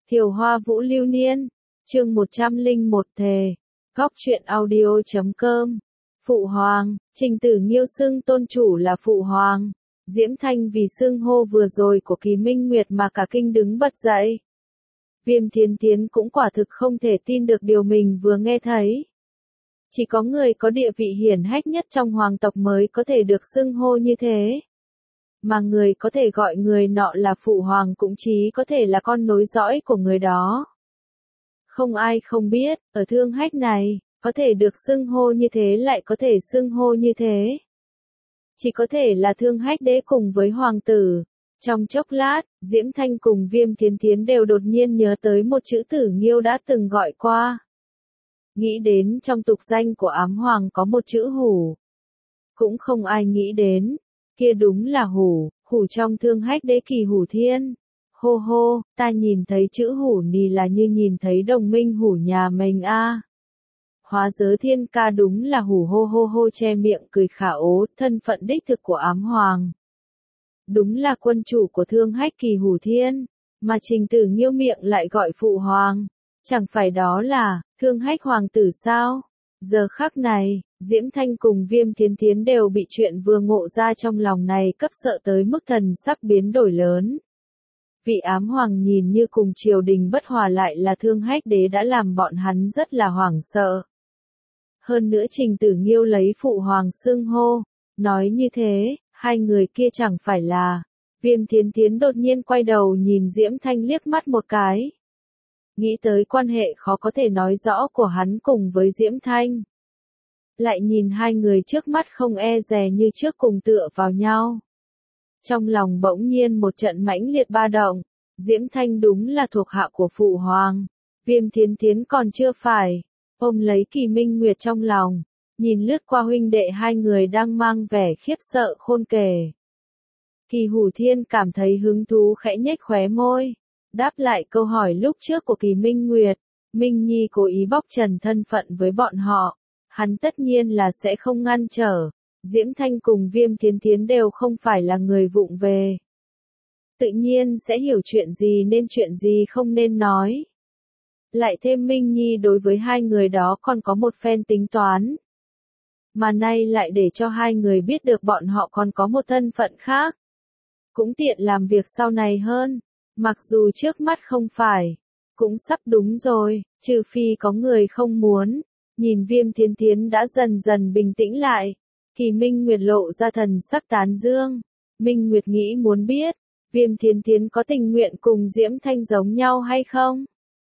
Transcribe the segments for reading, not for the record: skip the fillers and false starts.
Thiều Hoa Vũ Lưu Niên, chương 101 thề, góc truyện audio.com. Phụ Hoàng, Trình Tử Nghiêu xưng tôn chủ là Phụ Hoàng. Diễm Thanh vì xưng hô vừa rồi của Kỳ Minh Nguyệt mà cả kinh đứng bật dậy. Viêm Thiến Thiến cũng quả thực không thể tin được điều mình vừa nghe thấy. Chỉ có người có địa vị hiển hách nhất trong hoàng tộc mới có thể được xưng hô như thế. Mà người có thể gọi người nọ là Phụ Hoàng cũng chỉ có thể là con nối dõi của người đó. Không ai không biết, ở Thương Hách này, có thể được xưng hô như thế lại có thể xưng hô như thế. Chỉ có thể là Thương Hách đế cùng với hoàng tử. Trong chốc lát, Diễm Thanh cùng Viêm Thiến Thiến đều đột nhiên nhớ tới một chữ Tử Nghiêu đã từng gọi qua. Nghĩ đến trong tục danh của ám hoàng có một chữ Hủ. Cũng không ai nghĩ đến, kia đúng là Hủ, Hủ trong Thương Hách đế Kỳ Hủ Thiên. Hô hô, ta nhìn thấy chữ Hủ nì là như nhìn thấy đồng minh Hủ nhà mình a. Hóa Giới Thiên ca đúng là Hủ hô hô hô che miệng cười khả ố, thân phận đích thực của ám hoàng. Đúng là quân chủ của Thương Hách Kỳ Hủ Thiên, mà Trình Tử Nghiêu miệng lại gọi Phụ Hoàng. Chẳng phải đó là Thương Hách hoàng tử sao? Giờ khắc này, Diễm Thanh cùng Viêm Thiến Thiến đều bị chuyện vừa ngộ ra trong lòng này cấp sợ tới mức thần sắc biến đổi lớn. Vị ám hoàng nhìn như cùng triều đình bất hòa lại là Thương Hách đế đã làm bọn hắn rất là hoảng sợ. Hơn nữa Trình Tử Nghiêu lấy Phụ Hoàng xưng hô, nói như thế, hai người kia chẳng phải là. Viêm Thiến Thiến đột nhiên quay đầu nhìn Diễm Thanh liếc mắt một cái. Nghĩ tới quan hệ khó có thể nói rõ của hắn cùng với Diễm Thanh. Lại nhìn hai người trước mắt không e dè như trước cùng tựa vào nhau. Trong lòng bỗng nhiên một trận mãnh liệt ba động, Diễm Thanh đúng là thuộc hạ của Phụ Hoàng, Viêm Thiến Thiến còn chưa phải, ôm lấy Kỳ Minh Nguyệt trong lòng, nhìn lướt qua huynh đệ hai người đang mang vẻ khiếp sợ khôn kể. Kỳ Hủ Thiên cảm thấy hứng thú khẽ nhếch khóe môi, đáp lại câu hỏi lúc trước của Kỳ Minh Nguyệt, Minh Nhi cố ý bóc trần thân phận với bọn họ, hắn tất nhiên là sẽ không ngăn trở. Diễm Thanh cùng Viêm Thiến Thiến đều không phải là người vụng về. Tự nhiên sẽ hiểu chuyện gì nên chuyện gì không nên nói. Lại thêm Minh Nhi đối với hai người đó còn có một phen tính toán. Mà nay lại để cho hai người biết được bọn họ còn có một thân phận khác. Cũng tiện làm việc sau này hơn. Mặc dù trước mắt không phải. Cũng sắp đúng rồi, trừ phi có người không muốn. Nhìn Viêm Thiến Thiến đã dần dần bình tĩnh lại. Kỳ Minh Nguyệt lộ ra thần sắc tán dương. Minh Nguyệt nghĩ muốn biết, Viêm Thiến Thiến có tình nguyện cùng Diễm Thanh giống nhau hay không?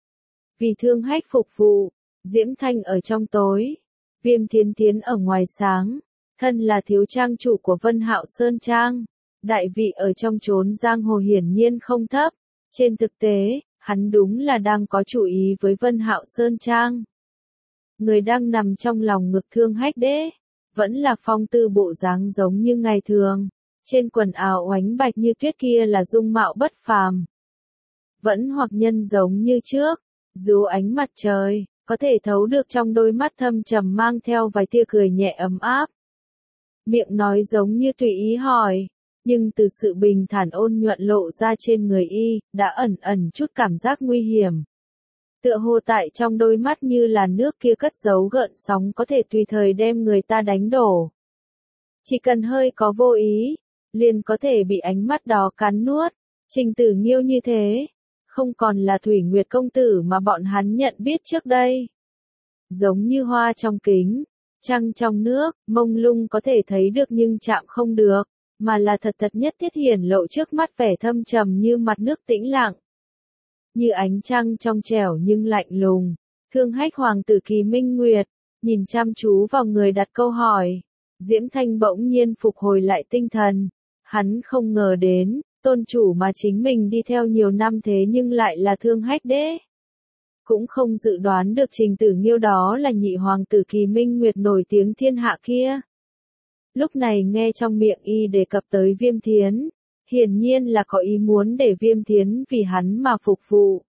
Vì Thương Hách phục vụ, Diễm Thanh ở trong tối, Viêm Thiến Thiến ở ngoài sáng, thân là thiếu trang chủ của Vân Hạo Sơn Trang. Đại vị ở trong chốn giang hồ hiển nhiên không thấp. Trên thực tế, hắn đúng là đang có chủ ý với Vân Hạo Sơn Trang. Người đang nằm trong lòng ngực Thương Hách đế. Vẫn là phong tư bộ dáng giống như ngày thường, trên quần áo oánh bạch như tuyết kia là dung mạo bất phàm. Vẫn hoặc nhân giống như trước, dù ánh mặt trời, có thể thấu được trong đôi mắt thâm trầm mang theo vài tia cười nhẹ ấm áp. Miệng nói giống như tùy ý hỏi, nhưng từ sự bình thản ôn nhuận lộ ra trên người y, đã ẩn ẩn chút cảm giác nguy hiểm. Tựa hồ tại trong đôi mắt như là nước kia cất giấu gợn sóng có thể tùy thời đem người ta đánh đổ. Chỉ cần hơi có vô ý, liền có thể bị ánh mắt đó cắn nuốt. Trình Tử Nghiêu như thế, không còn là Thủy Nguyệt công tử mà bọn hắn nhận biết trước đây. Giống như hoa trong kính, trăng trong nước, mông lung có thể thấy được nhưng chạm không được, mà là thật thật nhất thiết hiển lộ trước mắt vẻ thâm trầm như mặt nước tĩnh lặng. Như ánh trăng trong trẻo nhưng lạnh lùng, Thương Hách hoàng tử Kỳ Minh Nguyệt, nhìn chăm chú vào người đặt câu hỏi. Diễm Thanh bỗng nhiên phục hồi lại tinh thần, hắn không ngờ đến, tôn chủ mà chính mình đi theo nhiều năm thế nhưng lại là Thương Hách đế. Cũng không dự đoán được Trình Tử Nghiêu đó là nhị hoàng tử Kỳ Minh Nguyệt nổi tiếng thiên hạ kia. Lúc này nghe trong miệng y đề cập tới Viêm Thiến. Hiển nhiên là có ý muốn để Viêm Thiến vì hắn mà phục vụ.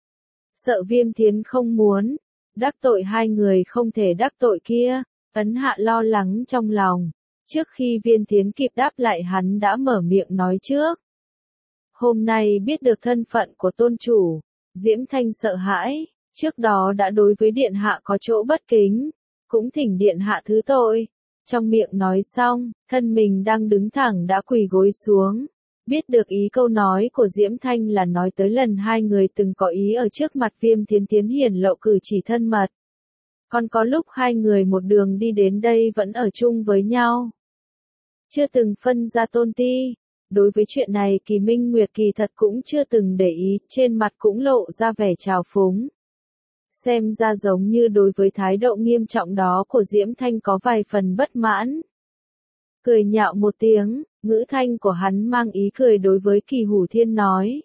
Sợ Viêm Thiến không muốn, đắc tội hai người không thể đắc tội kia, ấn hạ lo lắng trong lòng. Trước khi Viêm Thiến kịp đáp lại hắn đã mở miệng nói trước. Hôm nay biết được thân phận của tôn chủ, Diễm Thanh sợ hãi, trước đó đã đối với điện hạ có chỗ bất kính, cũng thỉnh điện hạ thứ tội. Trong miệng nói xong, thân mình đang đứng thẳng đã quỳ gối xuống. Biết được ý câu nói của Diễm Thanh là nói tới lần hai người từng có ý ở trước mặt Viêm Thiến Thiến hiển lộ cử chỉ thân mật. Còn có lúc hai người một đường đi đến đây vẫn ở chung với nhau. Chưa từng phân ra tôn ti. Đối với chuyện này Kỳ Minh Nguyệt kỳ thật cũng chưa từng để ý, trên mặt cũng lộ ra vẻ trào phúng. Xem ra giống như đối với thái độ nghiêm trọng đó của Diễm Thanh có vài phần bất mãn. Cười nhạo một tiếng, ngữ thanh của hắn mang ý cười đối với Kỳ Hủ Thiên nói.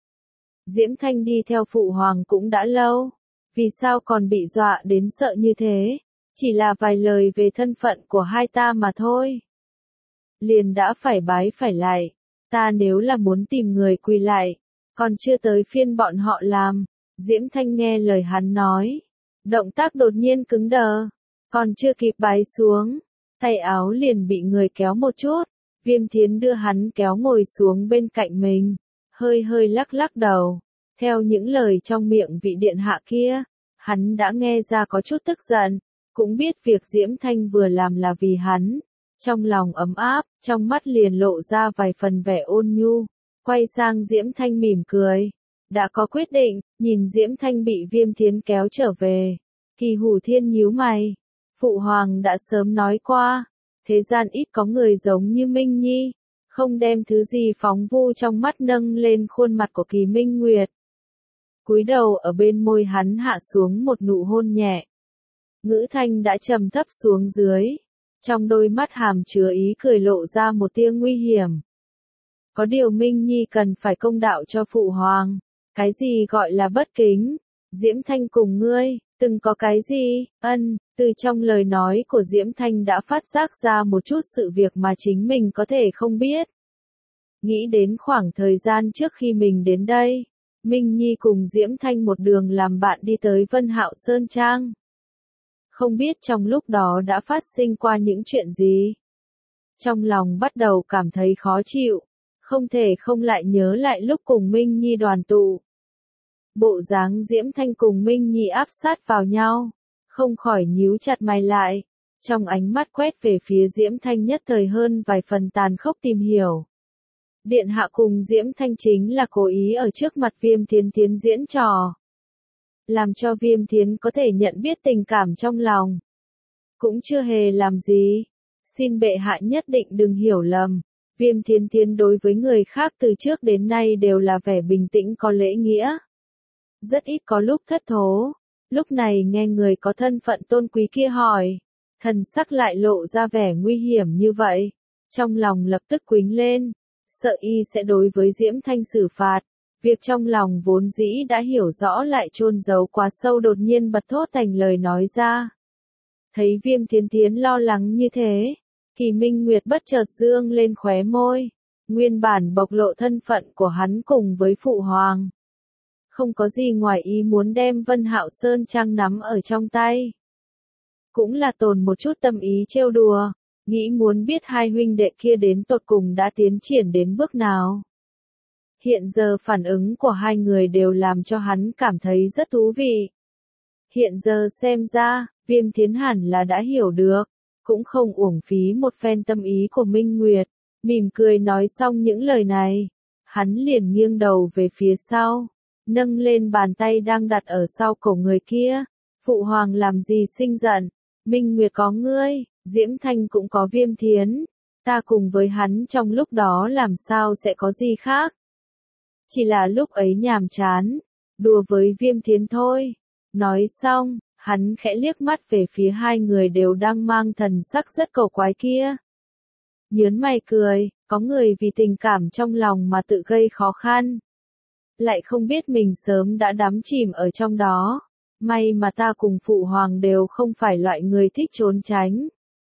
Diễm Thanh đi theo phụ hoàng cũng đã lâu, vì sao còn bị dọa đến sợ như thế, chỉ là vài lời về thân phận của hai ta mà thôi. Liền đã phải bái phải lại, ta nếu là muốn tìm người quỳ lại, còn chưa tới phiên bọn họ làm. Diễm Thanh nghe lời hắn nói, động tác đột nhiên cứng đờ, còn chưa kịp bái xuống, tay áo liền bị người kéo một chút, Viêm Thiến đưa hắn kéo ngồi xuống bên cạnh mình, hơi hơi lắc lắc đầu. Theo những lời trong miệng vị điện hạ kia, hắn đã nghe ra có chút tức giận, cũng biết việc Diễm Thanh vừa làm là vì hắn. Trong lòng ấm áp, trong mắt liền lộ ra vài phần vẻ ôn nhu, quay sang Diễm Thanh mỉm cười. Đã có quyết định, nhìn Diễm Thanh bị Viêm Thiến kéo trở về. Kỳ Hủ Thiên nhíu mày. Phụ hoàng đã sớm nói qua, thế gian ít có người giống như Minh Nhi, không đem thứ gì phóng vu trong mắt nâng lên khuôn mặt của Kỳ Minh Nguyệt. Cúi đầu ở bên môi hắn hạ xuống một nụ hôn nhẹ. Ngữ thanh đã trầm thấp xuống dưới. Trong đôi mắt hàm chứa ý cười lộ ra một tia nguy hiểm. Có điều Minh Nhi cần phải công đạo cho phụ hoàng. Cái gì gọi là bất kính? Diễm Thanh cùng ngươi, từng có cái gì? Từ trong lời nói của Diễm Thanh đã phát giác ra một chút sự việc mà chính mình có thể không biết. Nghĩ đến khoảng thời gian trước khi mình đến đây, Minh Nhi cùng Diễm Thanh một đường làm bạn đi tới Vân Hạo Sơn Trang. Không biết trong lúc đó đã phát sinh qua những chuyện gì. Trong lòng bắt đầu cảm thấy khó chịu, không thể không lại nhớ lại lúc cùng Minh Nhi đoàn tụ. Bộ dáng Diễm Thanh cùng Minh Nhi áp sát vào nhau, không khỏi nhíu chặt mày lại, trong ánh mắt quét về phía Diễm Thanh nhất thời hơn vài phần tàn khốc tìm hiểu. Điện hạ cùng Diễm Thanh chính là cố ý ở trước mặt Viêm Thiến Thiến diễn trò, làm cho Viêm Thiến có thể nhận biết tình cảm trong lòng. Cũng chưa hề làm gì, xin bệ hạ nhất định đừng hiểu lầm. Viêm Thiến Thiến đối với người khác từ trước đến nay đều là vẻ bình tĩnh có lễ nghĩa. Rất ít có lúc thất thố, lúc này nghe người có thân phận tôn quý kia hỏi, thần sắc lại lộ ra vẻ nguy hiểm như vậy. Trong lòng lập tức quýnh lên, sợ y sẽ đối với Diễm Thanh xử phạt. Việc trong lòng vốn dĩ đã hiểu rõ lại chôn giấu quá sâu đột nhiên bật thốt thành lời nói ra. Thấy Viêm Thiến Thiến lo lắng như thế, Kỳ Minh Nguyệt bất chợt dương lên khóe môi, nguyên bản bộc lộ thân phận của hắn cùng với phụ hoàng. Không có gì ngoài ý muốn đem Vân Hạo Sơn Trang nắm ở trong tay. Cũng là tồn một chút tâm ý trêu đùa, nghĩ muốn biết hai huynh đệ kia đến tột cùng đã tiến triển đến bước nào. Hiện giờ phản ứng của hai người đều làm cho hắn cảm thấy rất thú vị. Hiện giờ xem ra, Viêm Thiến hẳn là đã hiểu được, cũng không uổng phí một phen tâm ý của Minh Nguyệt. Mỉm cười nói xong những lời này, hắn liền nghiêng đầu về phía sau, nâng lên bàn tay đang đặt ở sau cổ người kia. Phụ hoàng làm gì sinh giận, Minh Nguyệt có ngươi, Diễm Thanh cũng có Viêm Thiến, ta cùng với hắn trong lúc đó làm sao sẽ có gì khác. Chỉ là lúc ấy nhàm chán, đùa với Viêm Thiến thôi. Nói xong, hắn khẽ liếc mắt về phía hai người đều đang mang thần sắc rất cầu quái kia. Nhớn mày cười, có người vì tình cảm trong lòng mà tự gây khó khăn. Lại không biết mình sớm đã đắm chìm ở trong đó. May mà ta cùng phụ hoàng đều không phải loại người thích trốn tránh.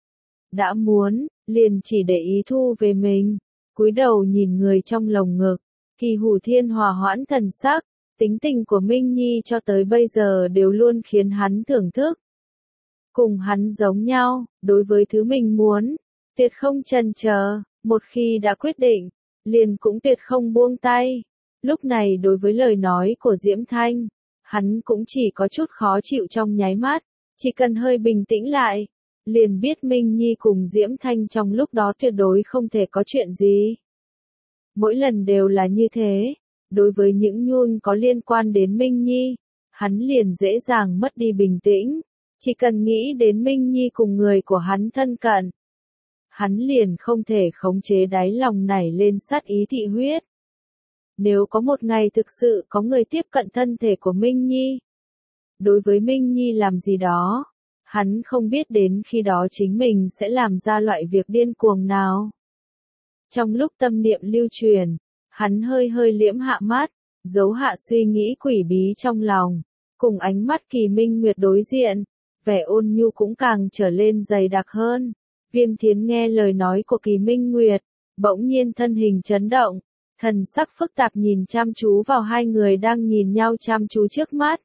Đã muốn, liền chỉ để ý thu về mình. Cúi đầu nhìn người trong lồng ngực, Kỳ Hủ Thiên hòa hoãn thần sắc. Tính tình của Minh Nhi cho tới bây giờ đều luôn khiến hắn thưởng thức. Cùng hắn giống nhau, đối với thứ mình muốn, tuyệt không chần chờ, một khi đã quyết định, liền cũng tuyệt không buông tay. Lúc này đối với lời nói của Diễm Thanh, hắn cũng chỉ có chút khó chịu trong nháy mắt, chỉ cần hơi bình tĩnh lại, liền biết Minh Nhi cùng Diễm Thanh trong lúc đó tuyệt đối không thể có chuyện gì. Mỗi lần đều là như thế, đối với những nhun có liên quan đến Minh Nhi, hắn liền dễ dàng mất đi bình tĩnh, chỉ cần nghĩ đến Minh Nhi cùng người của hắn thân cận. Hắn liền không thể khống chế đáy lòng nảy lên sát ý thị huyết. Nếu có một ngày thực sự có người tiếp cận thân thể của Minh Nhi, đối với Minh Nhi làm gì đó, hắn không biết đến khi đó chính mình sẽ làm ra loại việc điên cuồng nào. Trong lúc tâm niệm lưu truyền, hắn hơi hơi liễm hạ mắt, giấu hạ suy nghĩ quỷ bí trong lòng, cùng ánh mắt Kỳ Minh Nguyệt đối diện, vẻ ôn nhu cũng càng trở lên dày đặc hơn. Viêm Thiến nghe lời nói của Kỳ Minh Nguyệt, bỗng nhiên thân hình chấn động, thần sắc phức tạp nhìn chăm chú vào hai người đang nhìn nhau chăm chú trước mắt.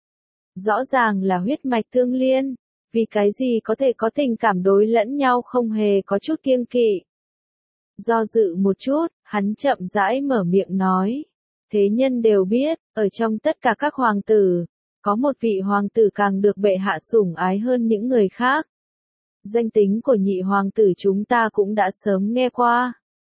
Rõ ràng là huyết mạch tương liên, vì cái gì có thể có tình cảm đối lẫn nhau không hề có chút kiêng kỵ. Do dự một chút, hắn chậm rãi mở miệng nói. Thế nhân đều biết, ở trong tất cả các hoàng tử, có một vị hoàng tử càng được bệ hạ sủng ái hơn những người khác. Danh tính của nhị hoàng tử chúng ta cũng đã sớm nghe qua.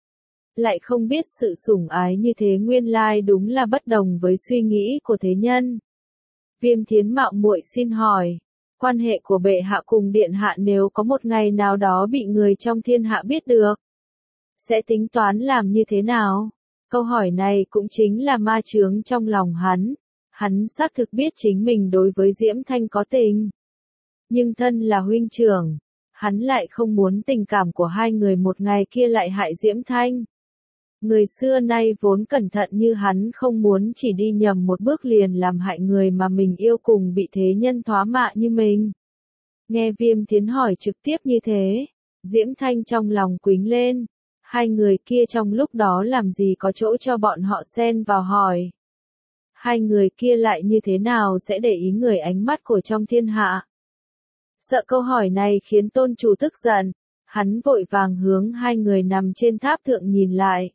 Lại không biết sự sủng ái như thế nguyên lai đúng là bất đồng với suy nghĩ của thế nhân. Viêm Thiến mạo muội xin hỏi, quan hệ của bệ hạ cùng điện hạ nếu có một ngày nào đó bị người trong thiên hạ biết được, sẽ tính toán làm như thế nào? Câu hỏi này cũng chính là ma chướng trong lòng hắn. Hắn xác thực biết chính mình đối với Diễm Thanh có tình. Nhưng thân là huynh trưởng, hắn lại không muốn tình cảm của hai người một ngày kia lại hại Diễm Thanh. Người xưa nay vốn cẩn thận như hắn không muốn chỉ đi nhầm một bước liền làm hại người mà mình yêu cùng bị thế nhân thoá mạ như mình. Nghe Viêm Thiến hỏi trực tiếp như thế, Diễm Thanh trong lòng quính lên. Hai người kia trong lúc đó làm gì có chỗ cho bọn họ xen vào hỏi. Hai người kia lại như thế nào sẽ để ý người ánh mắt của trong thiên hạ? Sợ câu hỏi này khiến tôn chủ tức giận, hắn vội vàng hướng hai người nằm trên tháp thượng nhìn lại.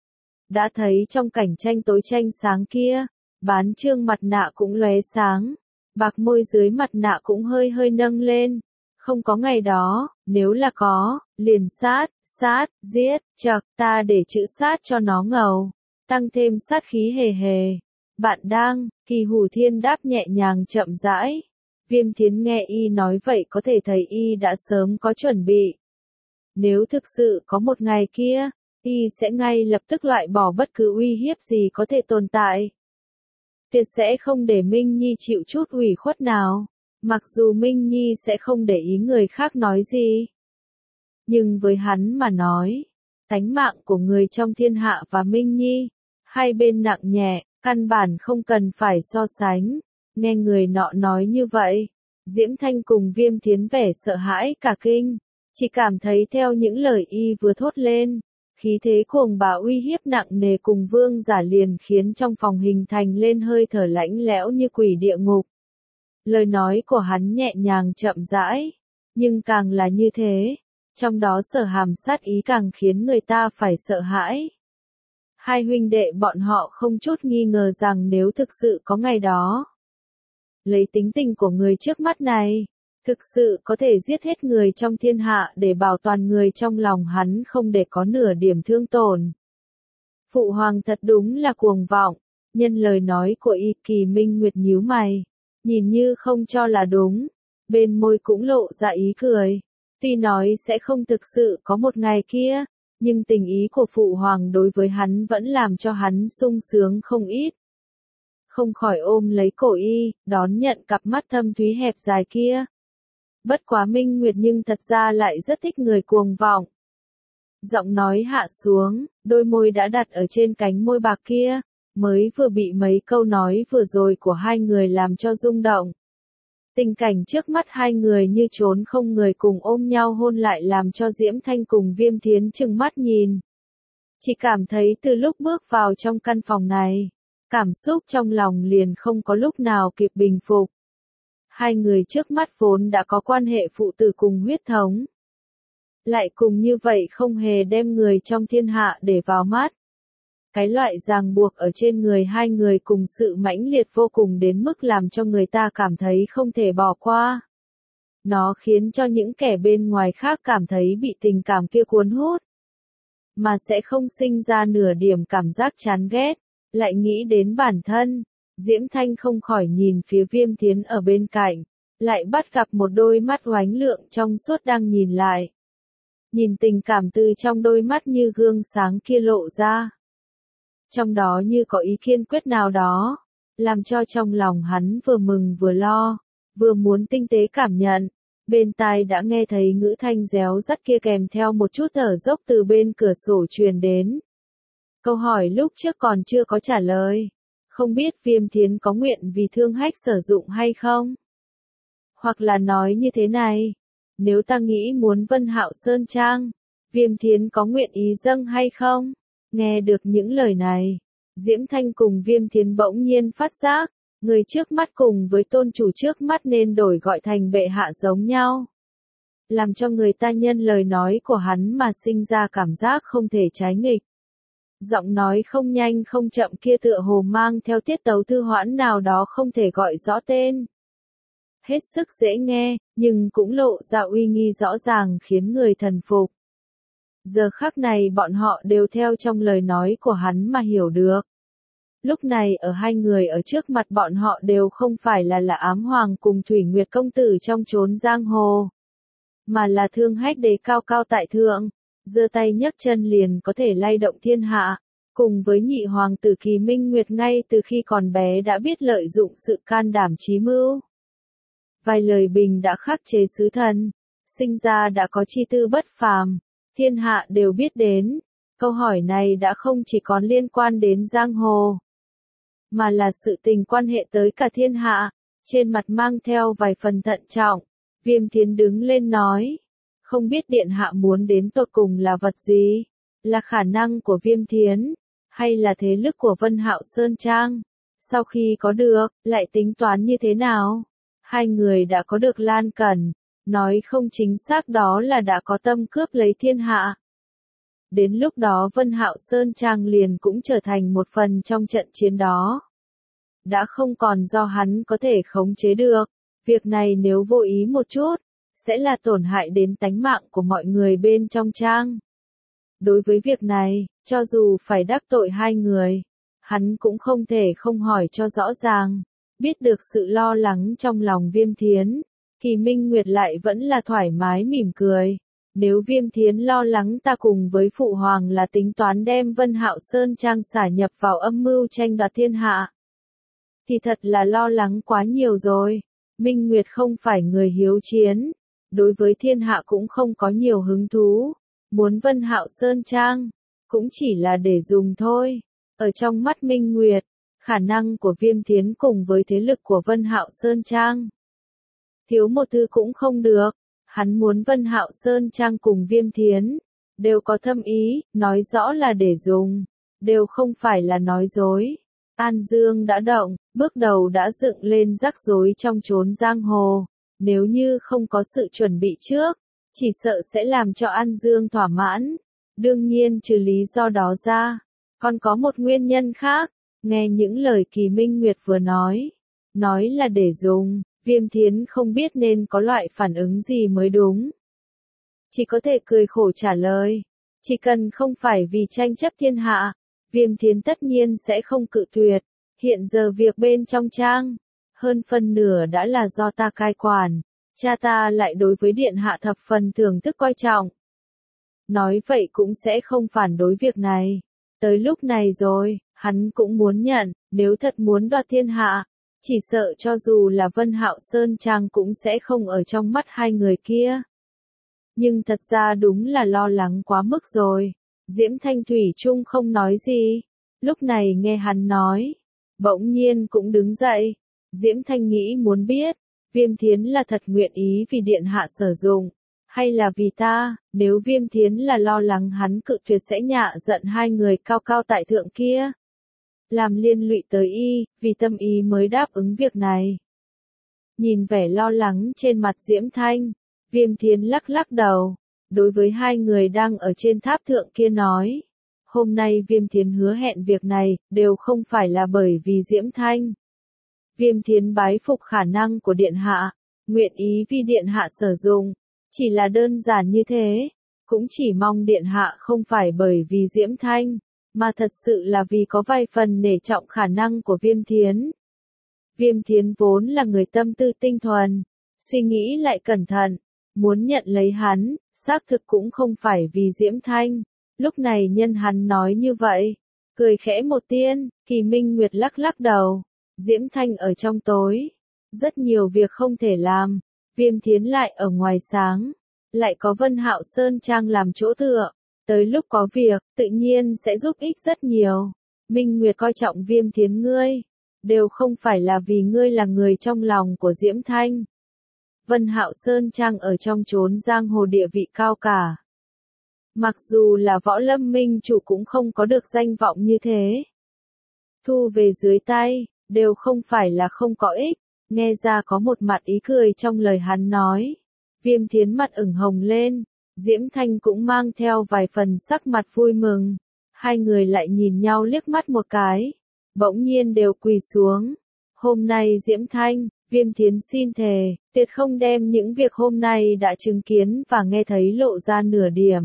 Đã thấy trong cảnh tranh tối tranh sáng kia, Bán Trương mặt nạ cũng lóe sáng, bạc môi dưới mặt nạ cũng hơi hơi nâng lên. Không có ngày đó, nếu là có, liền sát, giết, chậc, ta để chữ sát cho nó ngầu, tăng thêm sát khí hề hề. Bạn đang, Kỳ Hủ Thiên đáp nhẹ nhàng chậm rãi. Viêm Thiến nghe y nói vậy có thể thấy y đã sớm có chuẩn bị. Nếu thực sự có một ngày kia, y sẽ ngay lập tức loại bỏ bất cứ uy hiếp gì có thể tồn tại. Tuyệt sẽ không để Minh Nhi chịu chút ủy khuất nào. Mặc dù Minh Nhi sẽ không để ý người khác nói gì. Nhưng với hắn mà nói, tánh mạng của người trong thiên hạ và Minh Nhi, hai bên nặng nhẹ, căn bản không cần phải so sánh. Nghe người nọ nói như vậy, Diễm Thanh cùng Viêm Thiến vẻ sợ hãi cả kinh, chỉ cảm thấy theo những lời y vừa thốt lên, khí thế cuồng bạo uy hiếp nặng nề cùng vương giả liền khiến trong phòng hình thành lên hơi thở lãnh lẽo như quỷ địa ngục. Lời nói của hắn nhẹ nhàng chậm rãi, nhưng càng là như thế, trong đó sở hàm sát ý càng khiến người ta phải sợ hãi. Hai huynh đệ bọn họ không chút nghi ngờ rằng nếu thực sự có ngày đó, lấy tính tình của người trước mắt này, thực sự có thể giết hết người trong thiên hạ để bảo toàn người trong lòng hắn không để có nửa điểm thương tổn. Phụ hoàng thật đúng là cuồng vọng, nhân lời nói của y Kỳ Minh Nguyệt nhíu mày. Nhìn như không cho là đúng, bên môi cũng lộ ra ý cười. Tuy nói sẽ không thực sự có một ngày kia, nhưng tình ý của phụ hoàng đối với hắn vẫn làm cho hắn sung sướng không ít. Không khỏi ôm lấy cổ y, đón nhận cặp mắt thâm thúy hẹp dài kia. Bất quá Minh Nguyệt nhưng thật ra lại rất thích người cuồng vọng. Giọng nói hạ xuống, đôi môi đã đặt ở trên cánh môi bạc kia. Mới vừa bị mấy câu nói vừa rồi của hai người làm cho rung động. Tình cảnh trước mắt hai người như trốn không người cùng ôm nhau hôn lại làm cho Diễm Thanh cùng Viêm Thiến trừng mắt nhìn. Chỉ cảm thấy từ lúc bước vào trong căn phòng này, cảm xúc trong lòng liền không có lúc nào kịp bình phục. Hai người trước mắt vốn đã có quan hệ phụ tử cùng huyết thống. Lại cùng như vậy không hề đem người trong thiên hạ để vào mắt. Cái loại ràng buộc ở trên người hai người cùng sự mãnh liệt vô cùng đến mức làm cho người ta cảm thấy không thể bỏ qua. Nó khiến cho những kẻ bên ngoài khác cảm thấy bị tình cảm kia cuốn hút, mà sẽ không sinh ra nửa điểm cảm giác chán ghét, lại nghĩ đến bản thân. Diễm Thanh không khỏi nhìn phía Viêm Thiến ở bên cạnh, lại bắt gặp một đôi mắt oánh lượng trong suốt đang nhìn lại. Nhìn tình cảm từ trong đôi mắt như gương sáng kia lộ ra. Trong đó như có ý kiên quyết nào đó, làm cho trong lòng hắn vừa mừng vừa lo, vừa muốn tinh tế cảm nhận. Bên tai đã nghe thấy ngữ thanh réo rắt kia kèm theo một chút thở dốc từ bên cửa sổ truyền đến. Câu hỏi lúc trước còn chưa có trả lời. Không biết Viêm Thiến có nguyện vì Thương Hách sử dụng hay không? Hoặc là nói như thế này, nếu ta nghĩ muốn Vân Hạo Sơn Trang, Viêm Thiến có nguyện ý dâng hay không? Nghe được những lời này, Diễm Thanh cùng Viêm Thiến bỗng nhiên phát giác, người trước mắt cùng với tôn chủ trước mắt nên đổi gọi thành bệ hạ giống nhau. Làm cho người ta nhân lời nói của hắn mà sinh ra cảm giác không thể trái nghịch. Giọng nói không nhanh không chậm kia tựa hồ mang theo tiết tấu thư hoãn nào đó không thể gọi rõ tên. Hết sức dễ nghe, nhưng cũng lộ ra uy nghi rõ ràng khiến người thần phục. Giờ khắc này bọn họ đều theo trong lời nói của hắn mà hiểu được. Lúc này ở hai người ở trước mặt bọn họ đều không phải là Ám Hoàng cùng Thủy Nguyệt công tử trong chốn giang hồ, mà là Thương Hách đế cao cao tại thượng, giơ tay nhấc chân liền có thể lay động thiên hạ, cùng với nhị hoàng tử Kỳ Minh Nguyệt ngay từ khi còn bé đã biết lợi dụng sự can đảm trí mưu. Vài lời bình đã khắc chế sứ thần, sinh ra đã có chi tư bất phàm, thiên hạ đều biết đến. Câu hỏi này đã không chỉ còn liên quan đến giang hồ, mà là sự tình quan hệ tới cả thiên hạ. Trên mặt mang theo vài phần thận trọng, Viêm Thiến đứng lên nói, không biết điện hạ muốn đến tột cùng là vật gì, là khả năng của Viêm Thiến, hay là thế lực của Vân Hạo Sơn Trang, sau khi có được, lại tính toán như thế nào? Hai người đã có được Lan Cẩn, nói không chính xác đó là đã có tâm cướp lấy thiên hạ. Đến lúc đó Vân Hạo Sơn Trang liền cũng trở thành một phần trong trận chiến đó. Đã không còn do hắn có thể khống chế được, việc này nếu vô ý một chút, sẽ là tổn hại đến tánh mạng của mọi người bên trong trang. Đối với việc này, cho dù phải đắc tội hai người, hắn cũng không thể không hỏi cho rõ ràng. Biết được sự lo lắng trong lòng Viêm Thiến, Kỳ Minh Nguyệt lại vẫn là thoải mái mỉm cười. Nếu Viêm Thiến lo lắng ta cùng với Phụ Hoàng là tính toán đem Vân Hạo Sơn Trang xả nhập vào âm mưu tranh đoạt thiên hạ, thì thật là lo lắng quá nhiều rồi. Minh Nguyệt không phải người hiếu chiến, đối với thiên hạ cũng không có nhiều hứng thú. Muốn Vân Hạo Sơn Trang, cũng chỉ là để dùng thôi. Ở trong mắt Minh Nguyệt, khả năng của Viêm Thiến cùng với thế lực của Vân Hạo Sơn Trang, thiếu một thứ cũng không được. Hắn muốn Vân Hạo Sơn Trang cùng Viêm Thiến đều có thâm ý, nói rõ là để dùng, đều không phải là nói dối. An Dương đã động, bước đầu đã dựng lên rắc rối trong chốn giang hồ. Nếu như không có sự chuẩn bị trước, chỉ sợ sẽ làm cho An Dương thỏa mãn. Đương nhiên trừ lý do đó ra, còn có một nguyên nhân khác. Nghe những lời Kỳ Minh Nguyệt vừa nói là để dùng, Viêm Thiến không biết nên có loại phản ứng gì mới đúng. Chỉ có thể cười khổ trả lời, chỉ cần không phải vì tranh chấp thiên hạ, Viêm Thiến tất nhiên sẽ không cự tuyệt. Hiện giờ việc bên trong trang, hơn phân nửa đã là do ta cai quản, cha ta lại đối với điện hạ thập phần thưởng thức coi trọng. Nói vậy cũng sẽ không phản đối việc này. Tới lúc này rồi, hắn cũng muốn nhận, nếu thật muốn đoạt thiên hạ, chỉ sợ cho dù là Vân Hạo Sơn Trang cũng sẽ không ở trong mắt hai người kia. Nhưng thật ra đúng là lo lắng quá mức rồi. Diễm Thanh thủy chung không nói gì. Lúc này nghe hắn nói, bỗng nhiên cũng đứng dậy. Diễm Thanh nghĩ muốn biết, Viêm Thiến là thật nguyện ý vì điện hạ sử dụng, hay là vì ta? Nếu Viêm Thiến là lo lắng hắn cự tuyệt sẽ nhạ giận hai người cao cao tại thượng kia, làm liên lụy tới y, vì tâm ý mới đáp ứng việc này. Nhìn vẻ lo lắng trên mặt Diễm Thanh, Viêm Thiến lắc lắc đầu, đối với hai người đang ở trên tháp thượng kia nói, Hôm nay Viêm Thiến hứa hẹn việc này, đều không phải là bởi vì Diễm Thanh. Viêm Thiến bái phục khả năng của Điện Hạ, nguyện ý vì Điện Hạ sử dụng, chỉ là đơn giản như thế, cũng chỉ mong Điện Hạ không phải bởi vì Diễm Thanh, mà thật sự là vì có vài phần nể trọng khả năng của Viêm Thiến. Viêm Thiến vốn là người tâm tư tinh thuần, suy nghĩ lại cẩn thận, muốn nhận lấy hắn, xác thực cũng không phải vì Diễm Thanh. Lúc này nhân hắn nói như vậy, cười khẽ một tiếng, Kỳ Minh Nguyệt lắc lắc đầu, Diễm Thanh ở trong tối, rất nhiều việc không thể làm, Viêm Thiến lại ở ngoài sáng, lại có Vân Hạo Sơn Trang làm chỗ tựa, tới lúc có việc, tự nhiên sẽ giúp ích rất nhiều. Minh Nguyệt coi trọng Viêm Thiến ngươi, đều không phải là vì ngươi là người trong lòng của Diễm Thanh. Vân Hạo Sơn Trang ở trong chốn giang hồ địa vị cao cả. Mặc dù là Võ Lâm Minh chủ cũng không có được danh vọng như thế. Thu về dưới tay, đều không phải là không có ích, nghe ra có một mặt ý cười trong lời hắn nói. Viêm Thiến mặt ửng hồng lên, Diễm Thanh cũng mang theo vài phần sắc mặt vui mừng. Hai người lại nhìn nhau liếc mắt một cái, bỗng nhiên đều quỳ xuống. Hôm nay Diễm Thanh, Viêm Thiến xin thề, tuyệt không đem những việc hôm nay đã chứng kiến và nghe thấy lộ ra nửa điểm.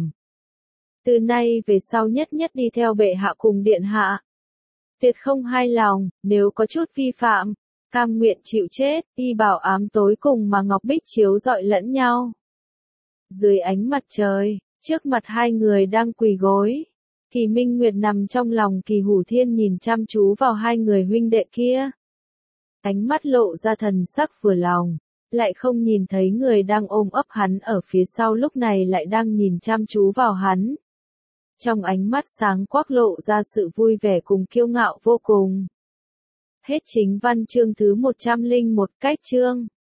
Từ nay về sau nhất nhất đi theo bệ hạ cùng Điện Hạ. Tuyệt không hai lòng, nếu có chút vi phạm, cam nguyện chịu chết, y bảo ám tối cùng mà Ngọc Bích chiếu rọi lẫn nhau. Dưới ánh mặt trời, trước mặt hai người đang quỳ gối, Kỳ Minh Nguyệt nằm trong lòng Kỳ Hủ Thiên nhìn chăm chú vào hai người huynh đệ kia. Ánh mắt lộ ra thần sắc vừa lòng, lại không nhìn thấy người đang ôm ấp hắn ở phía sau lúc này lại đang nhìn chăm chú vào hắn. Trong ánh mắt sáng quắc lộ ra sự vui vẻ cùng kiêu ngạo vô cùng. Hết chính văn chương thứ 101 cách chương.